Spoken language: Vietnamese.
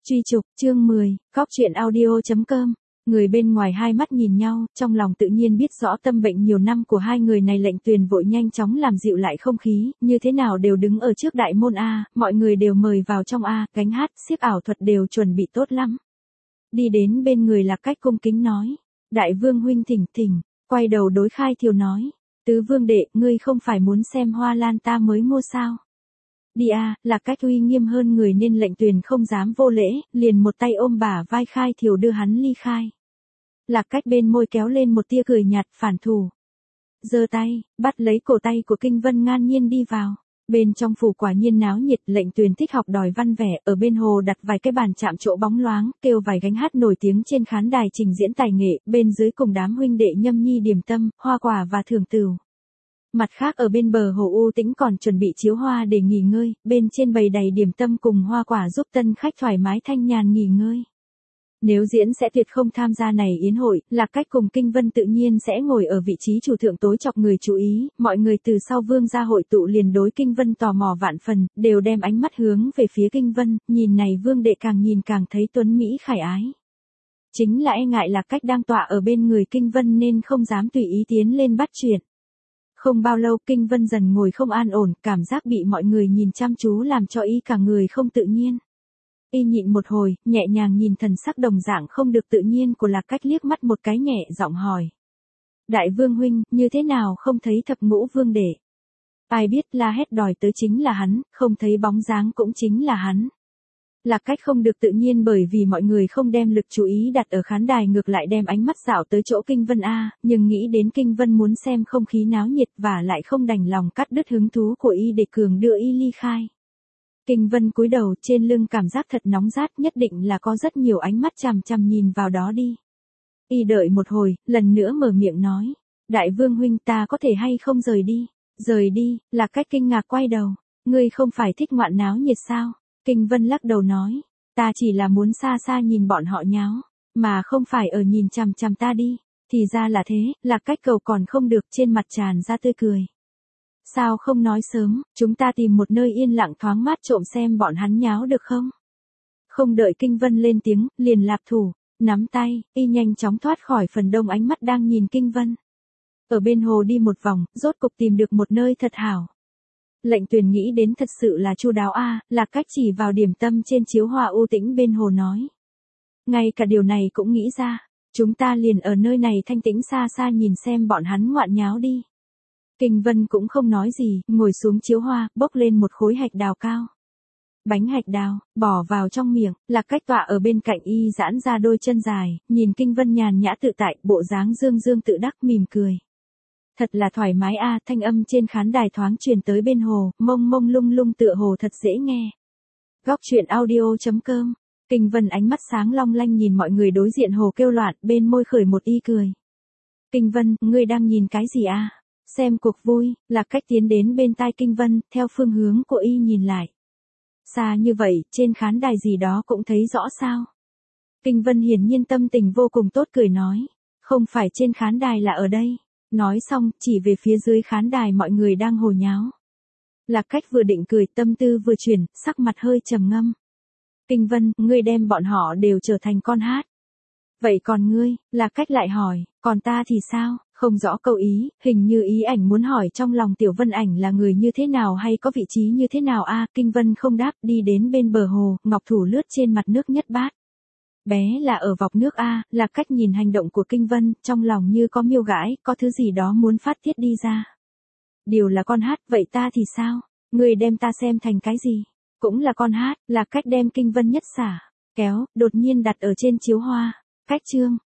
Truy trục, chương 10, Góc truyện audio.com. Người bên ngoài hai mắt nhìn nhau, trong lòng tự nhiên biết rõ tâm bệnh nhiều năm của hai người này. Lệnh Tuyền vội nhanh chóng làm dịu lại không khí, như thế nào đều đứng ở trước đại môn A, mọi người đều mời vào trong A, gánh hát, xiếc ảo thuật đều chuẩn bị tốt lắm. Đi đến bên người Lạc Cách cung kính nói, Đại Vương huynh thỉnh, quay đầu đối Khai Thiều nói, Tứ Vương đệ, ngươi không phải muốn xem hoa lan ta mới mua sao? Đi a, Lạc Cách uy nghiêm hơn người nên Lệnh Tuyền không dám vô lễ, liền một tay ôm bả vai Khai Thiều đưa hắn ly khai. Lạc Cách bên môi kéo lên một tia cười nhạt phản thủ. Giơ tay, bắt lấy cổ tay của Kinh Vân ngang nhiên đi vào. Bên trong phủ quả nhiên náo nhiệt. Lệnh Tuyền thích học đòi văn vẻ, ở bên hồ đặt vài cái bàn chạm chỗ bóng loáng, kêu vài gánh hát nổi tiếng trên khán đài trình diễn tài nghệ, bên dưới cùng đám huynh đệ nhâm nhi điểm tâm, hoa quả và thưởng tửu. Mặt khác ở bên bờ hồ u tĩnh còn chuẩn bị chiếu hoa để nghỉ ngơi, bên trên bày đầy điểm tâm cùng hoa quả giúp tân khách thoải mái thanh nhàn nghỉ ngơi. Nếu diễn sẽ tuyệt không tham gia này yến hội, Lạc Cách cùng Kinh Vân tự nhiên sẽ ngồi ở vị trí chủ thượng tối chọc người chú ý, mọi người từ sau vương gia hội tụ liền đối Kinh Vân tò mò vạn phần, đều đem ánh mắt hướng về phía Kinh Vân, nhìn này vương đệ càng nhìn càng thấy tuấn mỹ khải ái. Chính là e ngại Lạc Cách đang tọa ở bên người Kinh Vân nên không dám tùy ý tiến lên bắt chuyện. Không bao lâu Kinh Vân dần ngồi không an ổn, cảm giác bị mọi người nhìn chăm chú làm cho y cả người không tự nhiên. Y nhịn một hồi, nhẹ nhàng nhìn thần sắc đồng dạng không được tự nhiên của Lạc Cách liếc mắt một cái nhẹ giọng hỏi. Đại Vương huynh, như thế nào không thấy Thập Ngũ Vương đệ? Ai biết la hét đòi tới chính là hắn, không thấy bóng dáng cũng chính là hắn. Lạc Cách không được tự nhiên bởi vì mọi người không đem lực chú ý đặt ở khán đài ngược lại đem ánh mắt dạo tới chỗ Kinh Vân A, nhưng nghĩ đến Kinh Vân muốn xem không khí náo nhiệt và lại không đành lòng cắt đứt hứng thú của y để cường đưa y ly khai. Kinh Vân cúi đầu trên lưng cảm giác thật nóng rát nhất định là có rất nhiều ánh mắt chằm chằm nhìn vào đó đi. Y đợi một hồi, lần nữa mở miệng nói, Đại Vương huynh ta có thể hay không rời đi? Rời đi, Lạc Cách kinh ngạc quay đầu, ngươi không phải thích ngoạn náo nhiệt sao? Kinh Vân lắc đầu nói, ta chỉ là muốn xa xa nhìn bọn họ nháo, mà không phải ở nhìn chằm chằm ta đi. Thì ra là thế, Lạc Cách cầu còn không được, trên mặt tràn ra tươi cười. Sao không nói sớm, chúng ta tìm một nơi yên lặng thoáng mát trộm xem bọn hắn nháo được không? Không đợi Kinh Vân lên tiếng, liền lạp thủ, nắm tay, y nhanh chóng thoát khỏi phần đông ánh mắt đang nhìn Kinh Vân. Ở bên hồ đi một vòng, rốt cục tìm được một nơi thật hảo. Lệnh Tuyền nghĩ đến thật sự là chu đáo a, Lạc Cách chỉ vào điểm tâm trên chiếu hoa u tĩnh bên hồ nói. Ngay cả điều này cũng nghĩ ra, chúng ta liền ở nơi này thanh tĩnh xa xa nhìn xem bọn hắn ngoạn nháo đi. Kinh Vân cũng không nói gì, ngồi xuống chiếu hoa, bốc lên một khối hạch đào cao. Bánh hạch đào, bỏ vào trong miệng, Lạc Cách tọa ở bên cạnh y giãn ra đôi chân dài, nhìn Kinh Vân nhàn nhã tự tại, bộ dáng dương dương tự đắc mỉm cười. Thật là thoải mái a, thanh âm trên khán đài thoáng truyền tới bên hồ, mông mông lung lung tựa hồ thật dễ nghe. Góc truyện audio.com. Kinh Vân ánh mắt sáng long lanh nhìn mọi người đối diện hồ kêu loạn, bên môi khởi một y cười. Kinh Vân, ngươi đang nhìn cái gì a? Xem cuộc vui. Lạc Cách tiến đến bên tai Kinh Vân, theo phương hướng của y nhìn lại. Xa như vậy, trên khán đài gì đó cũng thấy rõ sao? Kinh Vân hiển nhiên tâm tình vô cùng tốt cười nói. Không phải trên khán đài là ở đây. Nói xong, chỉ về phía dưới khán đài mọi người đang hồ nháo. Lạc Cách vừa định cười, tâm tư vừa chuyển, sắc mặt hơi trầm ngâm. Kinh Vân, ngươi đem bọn họ đều trở thành con hát. Vậy còn ngươi? Lạc Cách lại hỏi, còn ta thì sao? Không rõ câu ý, hình như ý ảnh muốn hỏi trong lòng Tiểu Vân Ảnh là người như thế nào hay có vị trí như thế nào a. Kinh Vân không đáp, đi đến bên bờ hồ, ngọc thủ lướt trên mặt nước nhất bát. Bé là ở vọc nước a. Lạc Cách nhìn hành động của Kinh Vân, trong lòng như có miêu gãi, có thứ gì đó muốn phát tiết đi ra. Điều là con hát, vậy ta thì sao? Ngươi đem ta xem thành cái gì? Cũng là con hát. Lạc Cách đem Kinh Vân nhất xả, kéo, đột nhiên đặt ở trên chiếu hoa. Cách chương.